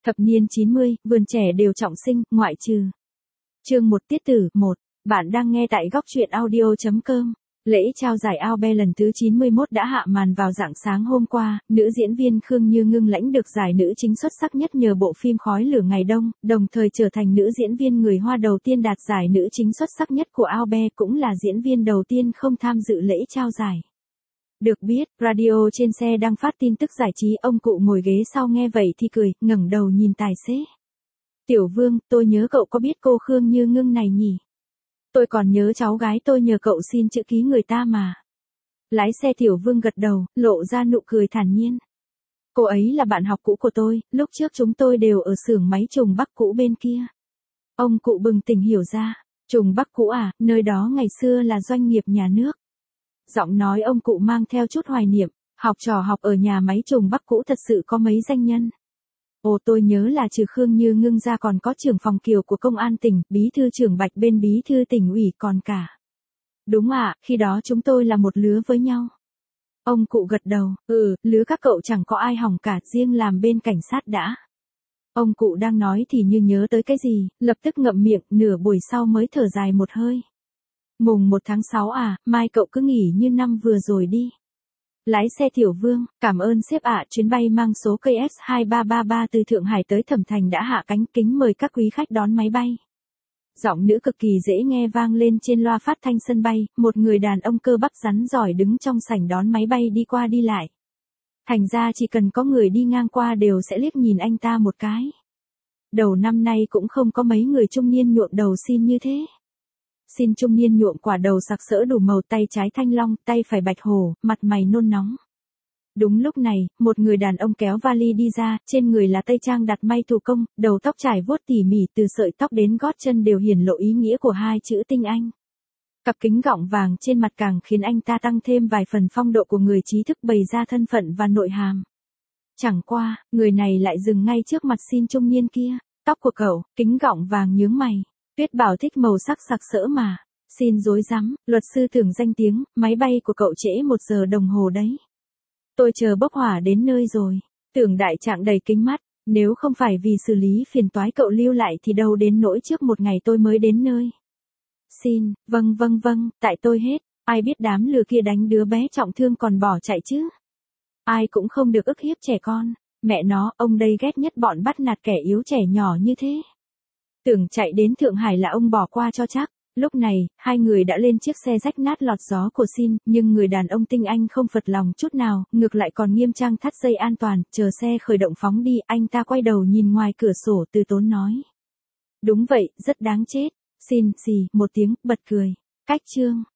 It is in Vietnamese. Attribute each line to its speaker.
Speaker 1: Thập niên 90, vườn trẻ đều trọng sinh, ngoại trừ. Chương 1 tiết tử 1. Bạn đang nghe tại góc truyện audio.com. Lễ trao giải Albert lần thứ 91 đã hạ màn vào rạng sáng hôm qua, nữ diễn viên Khương Như Ngưng lãnh được giải nữ chính xuất sắc nhất nhờ bộ phim Khói lửa ngày đông, đồng thời trở thành nữ diễn viên người Hoa đầu tiên đạt giải nữ chính xuất sắc nhất của Albert, cũng là diễn viên đầu tiên không tham dự lễ trao giải. Được biết, radio trên xe đang phát tin tức giải trí, ông cụ ngồi ghế sau nghe vậy thì cười, ngẩng đầu nhìn tài xế. Tiểu Vương, tôi nhớ cậu có biết cô Khương Như Ngưng này nhỉ? Tôi còn nhớ cháu gái tôi nhờ cậu xin chữ ký người ta mà. Lái xe Tiểu Vương gật đầu, lộ ra nụ cười thản nhiên. Cô ấy là bạn học cũ của tôi, lúc trước chúng tôi đều ở xưởng máy trùng Bắc cũ bên kia. Ông cụ bừng tỉnh hiểu ra, trùng Bắc cũ à, nơi đó ngày xưa là doanh nghiệp nhà nước. Giọng nói ông cụ mang theo chút hoài niệm, học trò học ở nhà máy trùng Bắc cũ thật sự có mấy danh nhân. Ồ, tôi nhớ là trừ Khương Như Ngưng ra còn có trưởng phòng Kiều của công an tỉnh, bí thư trưởng Bạch bên bí thư tỉnh ủy còn cả. Đúng ạ, khi đó chúng tôi là một lứa với nhau. Ông cụ gật đầu, lứa các cậu chẳng có ai hỏng cả, riêng làm bên cảnh sát đã. Ông cụ đang nói thì như nhớ tới cái gì, lập tức ngậm miệng, nửa buổi sau mới thở dài một hơi. Mùng 1 tháng 6 à, mai cậu cứ nghỉ như năm vừa rồi đi. Lái xe Tiểu Vương, cảm ơn sếp ạ, chuyến bay mang số KS2333 từ Thượng Hải tới Thẩm Thành đã hạ cánh, kính mời các quý khách đón máy bay. Giọng nữ cực kỳ dễ nghe vang lên trên loa phát thanh sân bay, một người đàn ông cơ bắp rắn giỏi đứng trong sảnh đón máy bay đi qua đi lại. Thành ra chỉ cần có người đi ngang qua đều sẽ liếc nhìn anh ta một cái. Đầu năm nay cũng không có mấy người trung niên nhuộm đầu xin như thế. Xin trung niên nhuộm quả đầu sặc sỡ đủ màu, tay trái thanh long, tay phải bạch hổ, mặt mày nôn nóng. Đúng lúc này, một người đàn ông kéo vali đi ra, trên người là tây trang đặt may thủ công, đầu tóc trải vuốt tỉ mỉ, từ sợi tóc đến gót chân đều hiển lộ ý nghĩa của hai chữ tinh anh. Cặp kính gọng vàng trên mặt càng khiến anh ta tăng thêm vài phần phong độ của người trí thức, bày ra thân phận và nội hàm. Chẳng qua, người này lại dừng ngay trước mặt xin trung niên kia. Tóc của cậu, kính gọng vàng nhướng mày. Tuyết bảo thích màu sắc sặc sỡ mà. Xin dối rắm, luật sư Tưởng danh tiếng, máy bay của cậu trễ 1 giờ đồng hồ đấy. Tôi chờ bốc hỏa đến nơi rồi. Tưởng đại trạng đầy kính mắt, nếu không phải vì xử lý phiền toái cậu lưu lại thì đâu đến nỗi trước một ngày tôi mới đến nơi. Xin, vâng, tại tôi hết, ai biết đám lừa kia đánh đứa bé trọng thương còn bỏ chạy chứ. Ai cũng không được ức hiếp trẻ con, mẹ nó, ông đây ghét nhất bọn bắt nạt kẻ yếu trẻ nhỏ như thế. Tưởng chạy đến Thượng Hải là ông bỏ qua cho chắc. Lúc này, hai người đã lên chiếc xe rách nát lọt gió của Xin, nhưng người đàn ông tinh anh không phật lòng chút nào, ngược lại còn nghiêm trang thắt dây an toàn, chờ xe khởi động phóng đi, anh ta quay đầu nhìn ngoài cửa sổ từ tốn nói. Đúng vậy, rất đáng chết. Xin, xì, một tiếng, bật cười. Cách chương.